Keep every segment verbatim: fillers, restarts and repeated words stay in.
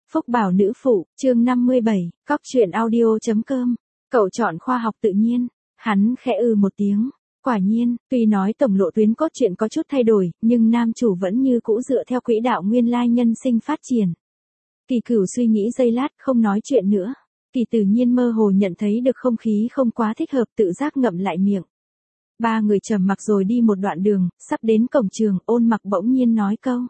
Phúc Bảo nữ phụ, chương năm mươi bảy, cóc truyện audio.com. Cậu chọn khoa học tự nhiên. Hắn khẽ ư một tiếng. Quả nhiên, tuy nói tổng lộ tuyến cốt truyện có chút thay đổi, nhưng nam chủ vẫn như cũ dựa theo quỹ đạo nguyên lai nhân sinh phát triển. Kỳ Cửu suy nghĩ giây lát, không nói chuyện nữa. Kỳ tự nhiên mơ hồ nhận thấy được không khí không quá thích hợp, tự giác ngậm lại miệng. Ba người trầm mặc rồi đi một đoạn đường, sắp đến cổng trường, Ôn Mặc bỗng nhiên nói câu.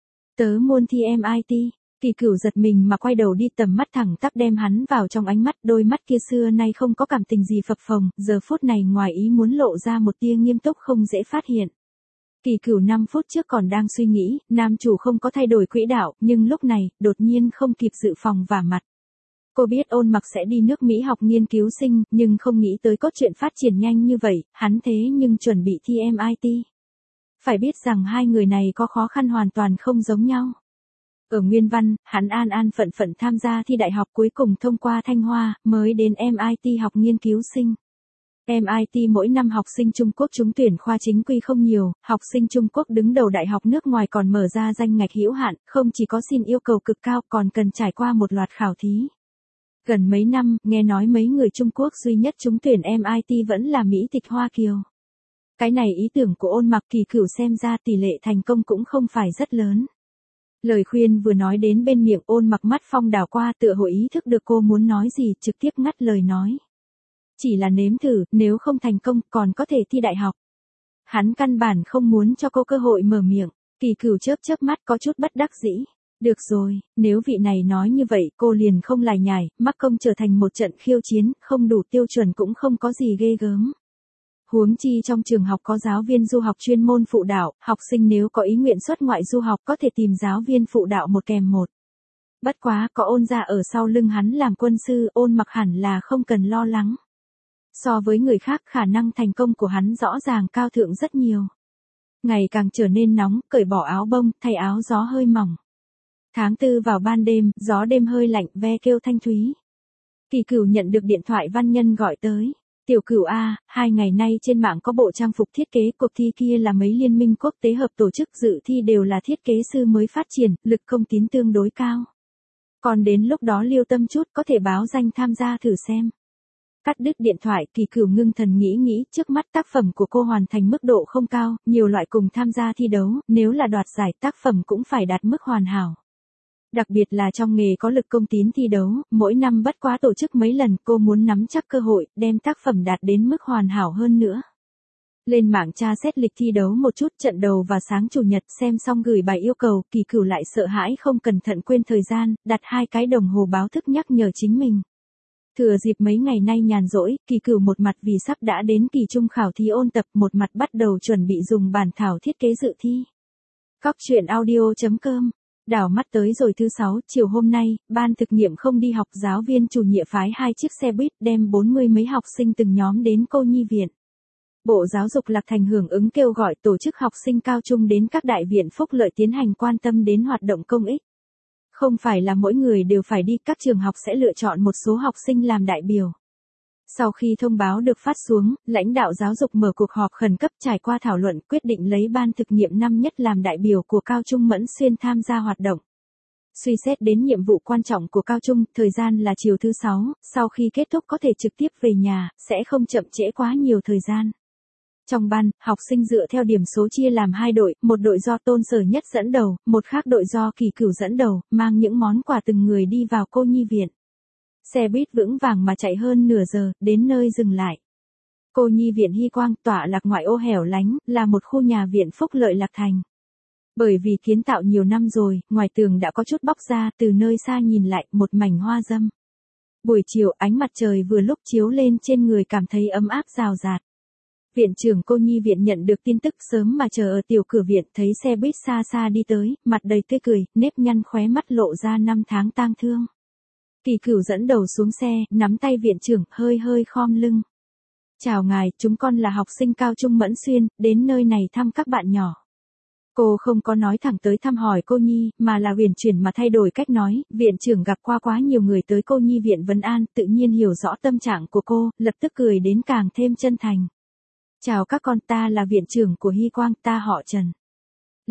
Tớ muốn thi em i tê. Kỳ Cửu giật mình mà quay đầu đi, tầm mắt thẳng tắp đem hắn vào trong ánh mắt, đôi mắt kia xưa nay không có cảm tình gì phập phồng, giờ phút này ngoài ý muốn lộ ra một tia nghiêm túc không dễ phát hiện. Kỳ Cửu năm phút trước còn đang suy nghĩ, nam chủ không có thay đổi quỹ đạo, nhưng lúc này, đột nhiên không kịp dự phòng vả mặt. Cô biết Ôn Mặc sẽ đi nước Mỹ học nghiên cứu sinh, nhưng không nghĩ tới cốt truyện phát triển nhanh như vậy, hắn thế nhưng chuẩn bị thi em i tê. Phải biết rằng hai người này có khó khăn hoàn toàn không giống nhau. Ở Nguyên Văn, hắn an an phận phận tham gia thi đại học, cuối cùng thông qua Thanh Hoa, mới đến em i tê học nghiên cứu sinh. em i tê mỗi năm học sinh Trung Quốc trúng tuyển khoa chính quy không nhiều, học sinh Trung Quốc đứng đầu đại học nước ngoài còn mở ra danh ngạch hữu hạn, không chỉ có xin yêu cầu cực cao còn cần trải qua một loạt khảo thí. Gần mấy năm, nghe nói mấy người Trung Quốc duy nhất trúng tuyển em i tê vẫn là Mỹ tịch Hoa Kiều. Cái này ý tưởng của Ôn Mặc, Kỳ Cửu xem ra tỷ lệ thành công cũng không phải rất lớn. Lời khuyên vừa nói đến bên miệng, Ôn Mặc mắt phong đảo qua, tựa hồ ý thức được cô muốn nói gì, trực tiếp ngắt lời nói. Chỉ là nếm thử, nếu không thành công còn có thể thi đại học. Hắn căn bản không muốn cho cô cơ hội mở miệng. Kỳ Cửu chớp chớp mắt có chút bất đắc dĩ. Được rồi, nếu vị này nói như vậy cô liền không lải nhải, mắc công trở thành một trận khiêu chiến, không đủ tiêu chuẩn cũng không có gì ghê gớm. Huống chi trong trường học có giáo viên du học chuyên môn phụ đạo, học sinh nếu có ý nguyện xuất ngoại du học có thể tìm giáo viên phụ đạo một kèm một. Bất quá có Ôn gia ở sau lưng hắn làm quân sư, Ôn Mặc hẳn là không cần lo lắng. So với người khác, khả năng thành công của hắn rõ ràng cao thượng rất nhiều. Ngày càng trở nên nóng, cởi bỏ áo bông, thay áo gió hơi mỏng. Tháng tư vào ban đêm, gió đêm hơi lạnh, ve kêu thanh thúy. Kỳ Cửu nhận được điện thoại văn nhân gọi tới. Tiểu Cửu a, hai ngày nay trên mạng có bộ trang phục thiết kế, cuộc thi kia là mấy liên minh quốc tế hợp tổ chức, dự thi đều là thiết kế sư mới phát triển, lực công tín tương đối cao. Còn đến lúc đó liêu tâm chút có thể báo danh tham gia thử xem. Cắt đứt điện thoại, Kỳ Cửu ngưng thần nghĩ nghĩ, trước mắt tác phẩm của cô hoàn thành mức độ không cao, nhiều loại cùng tham gia thi đấu, nếu là đoạt giải tác phẩm cũng phải đạt mức hoàn hảo. Đặc biệt là trong nghề có lực công tín thi đấu, mỗi năm bất quá tổ chức mấy lần, cô muốn nắm chắc cơ hội, đem tác phẩm đạt đến mức hoàn hảo hơn nữa. Lên mạng tra xét lịch thi đấu một chút, trận đầu và sáng chủ nhật, xem xong gửi bài yêu cầu, Kỳ Cửu lại sợ hãi không cẩn thận quên thời gian, đặt hai cái đồng hồ báo thức nhắc nhở chính mình. Thừa dịp mấy ngày nay nhàn rỗi, Kỳ Cửu một mặt vì sắp đã đến kỳ trung khảo thí ôn tập, một mặt bắt đầu chuẩn bị dùng bản thảo thiết kế dự thi. Cóc truyện audio.com. Đảo mắt tới rồi thứ sáu, chiều hôm nay, ban thực nghiệm không đi học, giáo viên chủ nhiệm phái hai chiếc xe buýt đem bốn mươi mấy học sinh từng nhóm đến cô nhi viện. Bộ Giáo dục Lạc Thành hưởng ứng kêu gọi tổ chức học sinh cao trung đến các đại viện phúc lợi tiến hành quan tâm đến hoạt động công ích. Không phải là mỗi người đều phải đi, các trường học sẽ lựa chọn một số học sinh làm đại biểu. Sau khi thông báo được phát xuống, lãnh đạo giáo dục mở cuộc họp khẩn cấp, trải qua thảo luận quyết định lấy ban thực nghiệm năm nhất làm đại biểu của Cao Trung Mẫn Xuyên tham gia hoạt động. Suy xét đến nhiệm vụ quan trọng của Cao Trung, thời gian là chiều thứ sáu, sau khi kết thúc có thể trực tiếp về nhà, sẽ không chậm trễ quá nhiều thời gian. Trong ban, học sinh dựa theo điểm số chia làm hai đội, một đội do Tôn Sở Nhất dẫn đầu, một khác đội do Kỳ Cửu dẫn đầu, mang những món quà từng người đi vào cô nhi viện. Xe buýt vững vàng mà chạy hơn nửa giờ, đến nơi dừng lại. Cô nhi viện Hy Quang, tọa lạc ngoại ô hẻo lánh, là một khu nhà viện phúc lợi Lạc Thành. Bởi vì kiến tạo nhiều năm rồi, ngoài tường đã có chút bóc ra, từ nơi xa nhìn lại, một mảnh hoa dâm. Buổi chiều, ánh mặt trời vừa lúc chiếu lên trên người, cảm thấy ấm áp rào rạt. Viện trưởng cô nhi viện nhận được tin tức sớm mà chờ ở tiểu cửa viện, thấy xe buýt xa xa đi tới, mặt đầy tươi cười, nếp nhăn khóe mắt lộ ra năm tháng tang thương. Kỳ Cửu dẫn đầu xuống xe, nắm tay viện trưởng, hơi hơi khom lưng. Chào ngài, chúng con là học sinh Cao Trung Mẫn Xuyên, đến nơi này thăm các bạn nhỏ. Cô không có nói thẳng tới thăm hỏi cô nhi, mà là huyền chuyển mà thay đổi cách nói, viện trưởng gặp qua quá nhiều người tới cô nhi viện vấn an, tự nhiên hiểu rõ tâm trạng của cô, lập tức cười đến càng thêm chân thành. Chào các con, ta là viện trưởng của Hy Quang, ta họ Trần.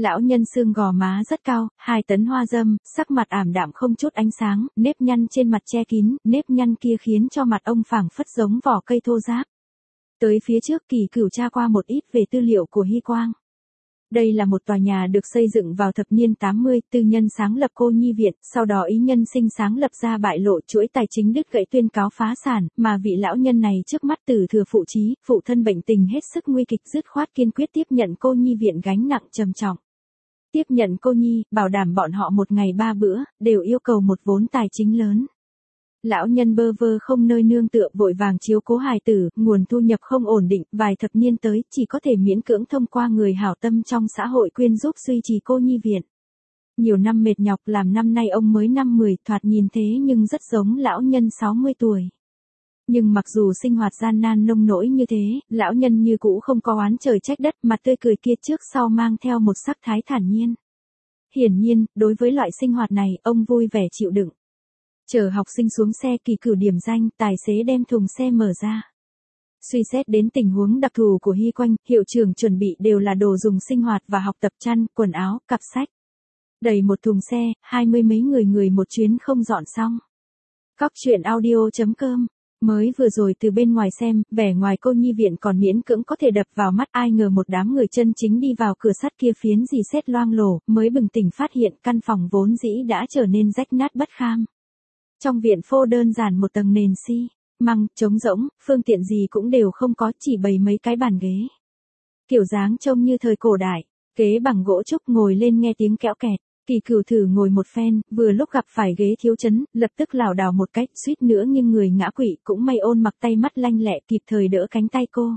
Lão nhân xương gò má rất cao, hai tấn hoa dâm, sắc mặt ảm đạm không chút ánh sáng, nếp nhăn trên mặt che kín, nếp nhăn kia khiến cho mặt ông phảng phất giống vỏ cây thô ráp. Tới phía trước Kỳ Cửu tra qua một ít về tư liệu của Hy Quang. Đây là một tòa nhà được xây dựng vào thập niên tám mươi, tư nhân sáng lập Cô Nhi Viện, sau đó ý nhân sinh sáng lập ra bại lộ chuỗi tài chính đứt gãy tuyên cáo phá sản, mà vị lão nhân này trước mắt tử thừa phụ trí, phụ thân bệnh tình hết sức nguy kịch dứt khoát kiên quyết tiếp nhận Cô Nhi Viện gánh nặng trầm trọng. Tiếp nhận cô nhi, bảo đảm bọn họ một ngày ba bữa, đều yêu cầu một vốn tài chính lớn. Lão nhân bơ vơ không nơi nương tựa vội vàng chiếu cố hài tử, nguồn thu nhập không ổn định, vài thập niên tới, chỉ có thể miễn cưỡng thông qua người hảo tâm trong xã hội quyên giúp duy trì cô nhi viện. Nhiều năm mệt nhọc làm năm nay ông mới năm mười, thoạt nhìn thế nhưng rất giống lão nhân sáu mươi tuổi. Nhưng mặc dù sinh hoạt gian nan nông nỗi như thế, lão nhân như cũ không có oán trời trách đất, mặt tươi cười kia trước sau mang theo một sắc thái thản nhiên. Hiển nhiên, đối với loại sinh hoạt này, ông vui vẻ chịu đựng. Chờ học sinh xuống xe Kỳ Cửu điểm danh, tài xế đem thùng xe mở ra. Suy xét đến tình huống đặc thù của Hy Quang, hiệu trưởng chuẩn bị đều là đồ dùng sinh hoạt và học tập chăn, quần áo, cặp sách. Đầy một thùng xe, hai mươi mấy người người một chuyến không dọn xong. Cóc truyện audio chấm com. Mới vừa rồi từ bên ngoài xem, vẻ ngoài Cô Nhi Viện còn miễn cưỡng có thể đập vào mắt, ai ngờ một đám người chân chính đi vào cửa sắt kia phiến dì xét loang lổ, mới bừng tỉnh phát hiện căn phòng vốn dĩ đã trở nên rách nát bất kham. Trong viện phô đơn giản một tầng nền xi măng, trống rỗng, phương tiện gì cũng đều không có, chỉ bày mấy cái bàn ghế. Kiểu dáng trông như thời cổ đại, ghế bằng gỗ trúc ngồi lên nghe tiếng kẽo kẹt. Kỳ Cửu thử ngồi một phen, vừa lúc gặp phải ghế thiếu chấn, lập tức lảo đảo một cách, suýt nữa nhưng người ngã quỵ, cũng may Ôn Mặc tay mắt lanh lẹ kịp thời đỡ cánh tay cô.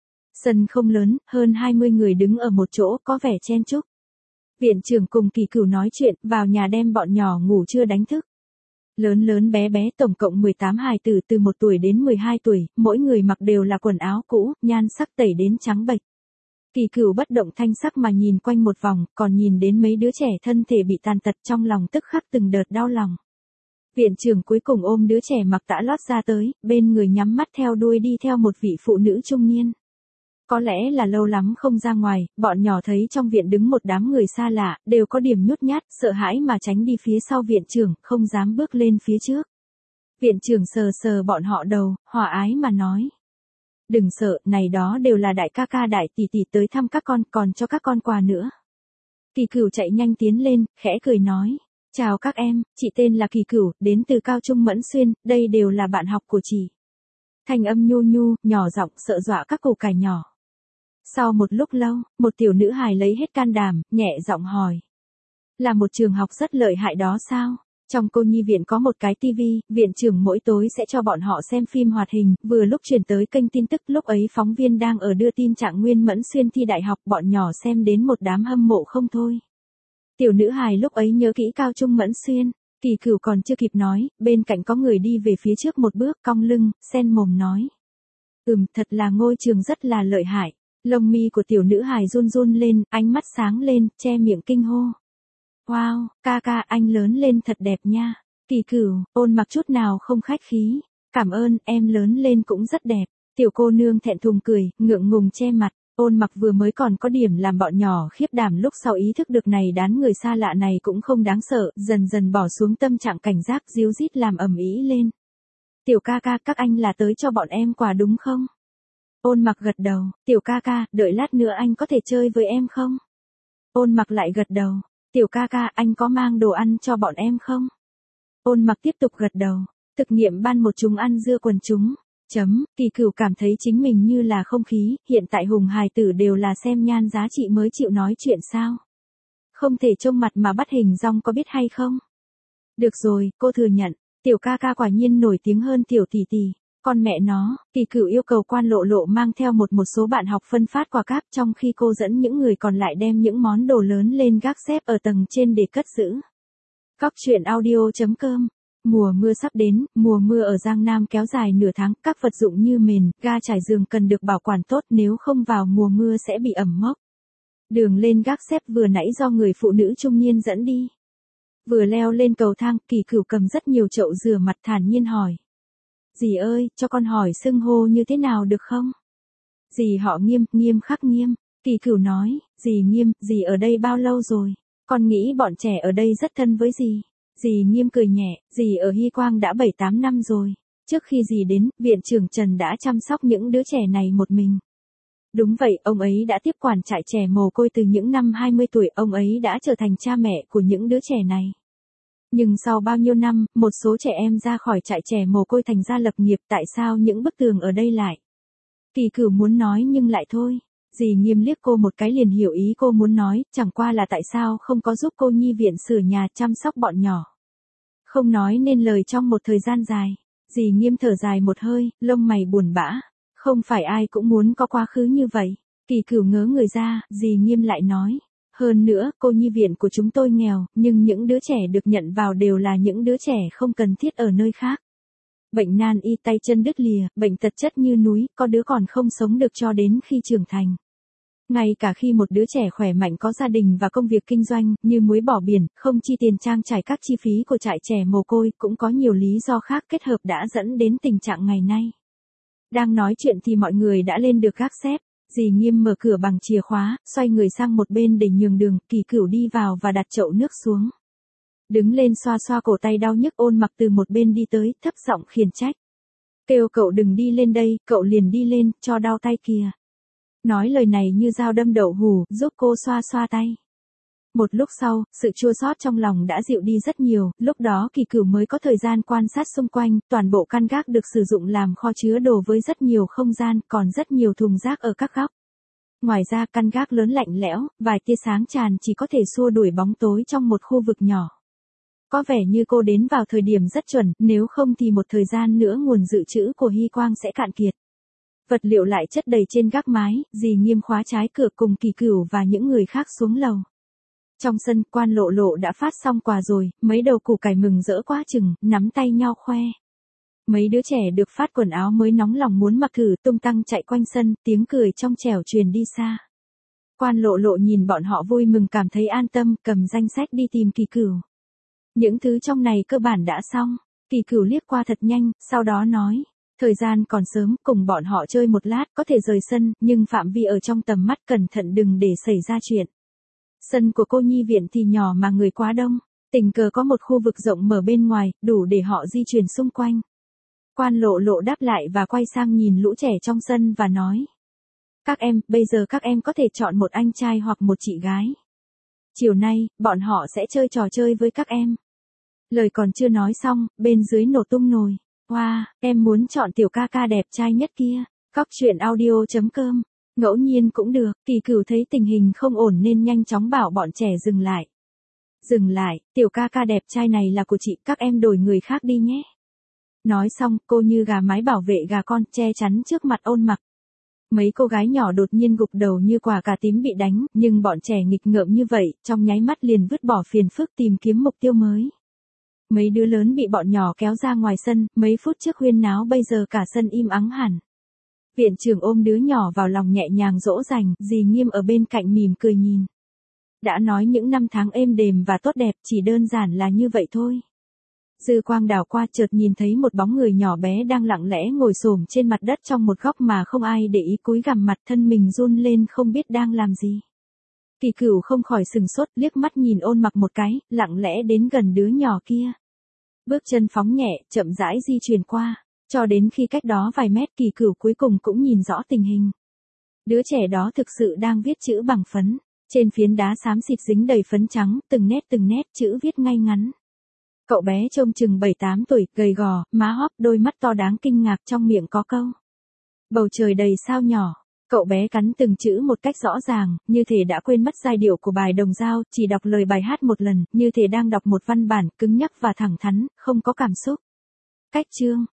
Sân không lớn, hơn hai mươi người đứng ở một chỗ, có vẻ chen chúc. Viện trưởng cùng Kỳ Cửu nói chuyện, vào nhà đem bọn nhỏ ngủ trưa đánh thức. Lớn lớn bé bé tổng cộng mười tám hài tử từ một tuổi đến mười hai tuổi, mỗi người mặc đều là quần áo cũ, nhan sắc tẩy đến trắng bệch. Kỳ Cửu bất động thanh sắc mà nhìn quanh một vòng, còn nhìn đến mấy đứa trẻ thân thể bị tàn tật trong lòng tức khắc từng đợt đau lòng. Viện trưởng cuối cùng ôm đứa trẻ mặc tã lót ra tới, bên người nhắm mắt theo đuôi đi theo một vị phụ nữ trung niên. Có lẽ là lâu lắm không ra ngoài, bọn nhỏ thấy trong viện đứng một đám người xa lạ, đều có điểm nhút nhát, sợ hãi mà tránh đi phía sau viện trưởng, không dám bước lên phía trước. Viện trưởng sờ sờ bọn họ đầu, hòa ái mà nói. Đừng sợ, này đó đều là đại ca ca đại tỷ tỷ tới thăm các con, còn cho các con quà nữa. Kỳ Cửu chạy nhanh tiến lên, khẽ cười nói. Chào các em, chị tên là Kỳ Cửu, đến từ Cao Trung Mẫn Xuyên, đây đều là bạn học của chị. Thanh âm nhu nhu, nhỏ giọng sợ dọa các củ cải nhỏ. Sau một lúc lâu, một tiểu nữ hài lấy hết can đảm, nhẹ giọng hỏi. Là một trường học rất lợi hại đó sao? Trong Cô Nhi Viện có một cái tivi, viện trưởng mỗi tối sẽ cho bọn họ xem phim hoạt hình, vừa lúc truyền tới kênh tin tức, lúc ấy phóng viên đang ở đưa tin Trạng Nguyên Mẫn Xuyên thi đại học, bọn nhỏ xem đến một đám hâm mộ không thôi. Tiểu nữ hài lúc ấy nhớ kỹ Cao Trung Mẫn Xuyên, Kỳ Cửu còn chưa kịp nói, bên cạnh có người đi về phía trước một bước, cong lưng, sen mồm nói. Ừm, thật là ngôi trường rất là lợi hại. Lông mi của tiểu nữ hài run run lên, ánh mắt sáng lên, che miệng kinh hô. Wow, ca ca anh lớn lên thật đẹp nha. Kỳ Cửu, Ôn Mặc chút nào không khách khí. Cảm ơn, em lớn lên cũng rất đẹp. Tiểu cô nương thẹn thùng cười, ngượng ngùng che mặt. Ôn Mặc vừa mới còn có điểm làm bọn nhỏ khiếp đảm, lúc sau ý thức được này đán người xa lạ này cũng không đáng sợ, dần dần bỏ xuống tâm trạng cảnh giác, díu dít làm ầm ĩ lên. Tiểu ca ca, các anh là tới cho bọn em quà đúng không? Ôn Mặc gật đầu, tiểu ca ca, đợi lát nữa anh có thể chơi với em không? Ôn Mặc lại gật đầu, tiểu ca ca, anh có mang đồ ăn cho bọn em không? Ôn Mặc tiếp tục gật đầu, thực nghiệm ban một chúng ăn dưa quần chúng. Chấm, Kỳ Cửu cảm thấy chính mình như là không khí, hiện tại hùng hài tử đều là xem nhan giá trị mới chịu nói chuyện sao? Không thể trông mặt mà bắt hình dong có biết hay không? Được rồi, cô thừa nhận, tiểu ca ca quả nhiên nổi tiếng hơn tiểu tỷ tỷ. Con mẹ nó, Kỳ Cửu yêu cầu Quan Lộ Lộ mang theo một một số bạn học phân phát quà cáp, trong khi cô dẫn những người còn lại đem những món đồ lớn lên gác xếp ở tầng trên để cất giữ. Cóc truyện audio chấm com. Mùa mưa sắp đến, mùa mưa ở Giang Nam kéo dài nửa tháng, các vật dụng như mền, ga trải giường cần được bảo quản tốt, nếu không vào mùa mưa sẽ bị ẩm mốc. Đường lên gác xếp vừa nãy do người phụ nữ trung niên dẫn đi. Vừa leo lên cầu thang, Kỳ Cửu cầm rất nhiều chậu rửa mặt thản nhiên hỏi. Dì ơi, cho con hỏi xưng hô như thế nào được không? Dì họ Nghiêm, Nghiêm khắc Nghiêm. Kỳ Cửu nói, dì Nghiêm, dì ở đây bao lâu rồi? Con nghĩ bọn trẻ ở đây rất thân với dì. Dì Nghiêm cười nhẹ, dì ở Hy Quang đã bảy tám năm rồi. Trước khi dì đến, viện trưởng Trần đã chăm sóc những đứa trẻ này một mình. Đúng vậy, ông ấy đã tiếp quản trại trẻ mồ côi từ những năm hai mươi tuổi, ông ấy đã trở thành cha mẹ của những đứa trẻ này. Nhưng sau bao nhiêu năm, một số trẻ em ra khỏi trại trẻ mồ côi thành ra lập nghiệp, tại sao những bức tường ở đây lại? Kỳ Cửu muốn nói nhưng lại thôi. Dì Nghiêm liếc cô một cái liền hiểu ý cô muốn nói, chẳng qua là tại sao không có giúp cô nhi viện sửa nhà chăm sóc bọn nhỏ. Không nói nên lời trong một thời gian dài. Dì Nghiêm thở dài một hơi, lông mày buồn bã. Không phải ai cũng muốn có quá khứ như vậy. Kỳ Cửu ngớ người ra, dì Nghiêm lại nói. Hơn nữa, cô nhi viện của chúng tôi nghèo, nhưng những đứa trẻ được nhận vào đều là những đứa trẻ không cần thiết ở nơi khác. Bệnh nan y tay chân đứt lìa, bệnh tật chất như núi, có đứa còn không sống được cho đến khi trưởng thành. Ngay cả khi một đứa trẻ khỏe mạnh có gia đình và công việc kinh doanh, như muối bỏ biển, không chi tiền trang trải các chi phí của trại trẻ mồ côi, cũng có nhiều lý do khác kết hợp đã dẫn đến tình trạng ngày nay. Đang nói chuyện thì mọi người đã lên được gác xếp. Dì Nghiêm mở cửa bằng chìa khóa, xoay người sang một bên để nhường đường, Kỳ Cửu đi vào và đặt chậu nước xuống. Đứng lên xoa xoa cổ tay đau nhức, Ôn Mặc từ một bên đi tới, thấp giọng khiển trách. Kêu cậu đừng đi lên đây, cậu liền đi lên, cho đau tay kìa. Nói lời này như dao đâm đậu hù, giúp cô xoa xoa tay. Một lúc sau, sự chua xót trong lòng đã dịu đi rất nhiều, lúc đó Kỳ Cửu mới có thời gian quan sát xung quanh, toàn bộ căn gác được sử dụng làm kho chứa đồ với rất nhiều không gian, còn rất nhiều thùng rác ở các góc. Ngoài ra căn gác lớn lạnh lẽo, vài tia sáng tràn chỉ có thể xua đuổi bóng tối trong một khu vực nhỏ. Có vẻ như cô đến vào thời điểm rất chuẩn, nếu không thì một thời gian nữa nguồn dự trữ của Hy Quang sẽ cạn kiệt. Vật liệu lại chất đầy trên gác mái, dì Nghiêm khóa trái cửa cùng Kỳ Cửu và những người khác xuống lầu. Trong sân, Quan Lộ Lộ đã phát xong quà rồi, mấy đầu củ cải mừng rỡ quá chừng, nắm tay nhau khoe. Mấy đứa trẻ được phát quần áo mới nóng lòng muốn mặc thử, tung tăng chạy quanh sân, tiếng cười trong trẻo truyền đi xa. Quan Lộ Lộ nhìn bọn họ vui mừng cảm thấy an tâm, cầm danh sách đi tìm Kỳ Cửu. Những thứ trong này cơ bản đã xong. Kỳ Cửu liếc qua thật nhanh, sau đó nói. Thời gian còn sớm, cùng bọn họ chơi một lát, có thể rời sân, nhưng phạm vi ở trong tầm mắt cẩn thận đừng để xảy ra chuyện. Sân của cô nhi viện thì nhỏ mà người quá đông, tình cờ có một khu vực rộng mở bên ngoài, đủ để họ di chuyển xung quanh. Quan Lộ Lộ đáp lại và quay sang nhìn lũ trẻ trong sân và nói. Các em, bây giờ các em có thể chọn một anh trai hoặc một chị gái. Chiều nay, bọn họ sẽ chơi trò chơi với các em. Lời còn chưa nói xong, bên dưới nổ tung nồi. Wow, em muốn chọn tiểu ca ca đẹp trai nhất kia. Cóc truyện audio chấm com. Ngẫu nhiên cũng được, Kỳ Cửu thấy tình hình không ổn nên nhanh chóng bảo bọn trẻ dừng lại. Dừng lại, tiểu ca ca đẹp trai này là của chị, các em đổi người khác đi nhé. Nói xong, cô như gà mái bảo vệ gà con, che chắn trước mặt Ôn Mặc. Mấy cô gái nhỏ đột nhiên gục đầu như quả cà tím bị đánh, nhưng bọn trẻ nghịch ngợm như vậy, trong nháy mắt liền vứt bỏ phiền phức tìm kiếm mục tiêu mới. Mấy đứa lớn bị bọn nhỏ kéo ra ngoài sân, mấy phút trước huyên náo bây giờ cả sân im ắng hẳn. Viện trưởng ôm đứa nhỏ vào lòng nhẹ nhàng dỗ dành, dì Nghiêm ở bên cạnh mỉm cười nhìn. Đã nói những năm tháng êm đềm và tốt đẹp chỉ đơn giản là như vậy thôi. Dư quang đảo qua chợt nhìn thấy một bóng người nhỏ bé đang lặng lẽ ngồi xổm trên mặt đất trong một góc mà không ai để ý, cúi gằm mặt, thân mình run lên không biết đang làm gì. Kỳ Cửu không khỏi sừng sốt, liếc mắt nhìn Ôn Mặc một cái, lặng lẽ đến gần đứa nhỏ kia. Bước chân phóng nhẹ, chậm rãi di chuyển qua, cho đến khi cách đó vài mét, Kỳ Cửu cuối cùng cũng nhìn rõ tình hình. Đứa trẻ đó thực sự đang viết chữ bằng phấn, trên phiến đá xám xịt dính đầy phấn trắng, từng nét từng nét chữ viết ngay ngắn. Cậu bé trông chừng bảy tám tuổi, gầy gò, má hóp, đôi mắt to đáng kinh ngạc, trong miệng có câu. Bầu trời đầy sao nhỏ. Cậu bé cắn từng chữ một cách rõ ràng, như thể đã quên mất giai điệu của bài đồng dao, chỉ đọc lời bài hát một lần, như thể đang đọc một văn bản, cứng nhắc và thẳng thắn, không có cảm xúc. Cách chương.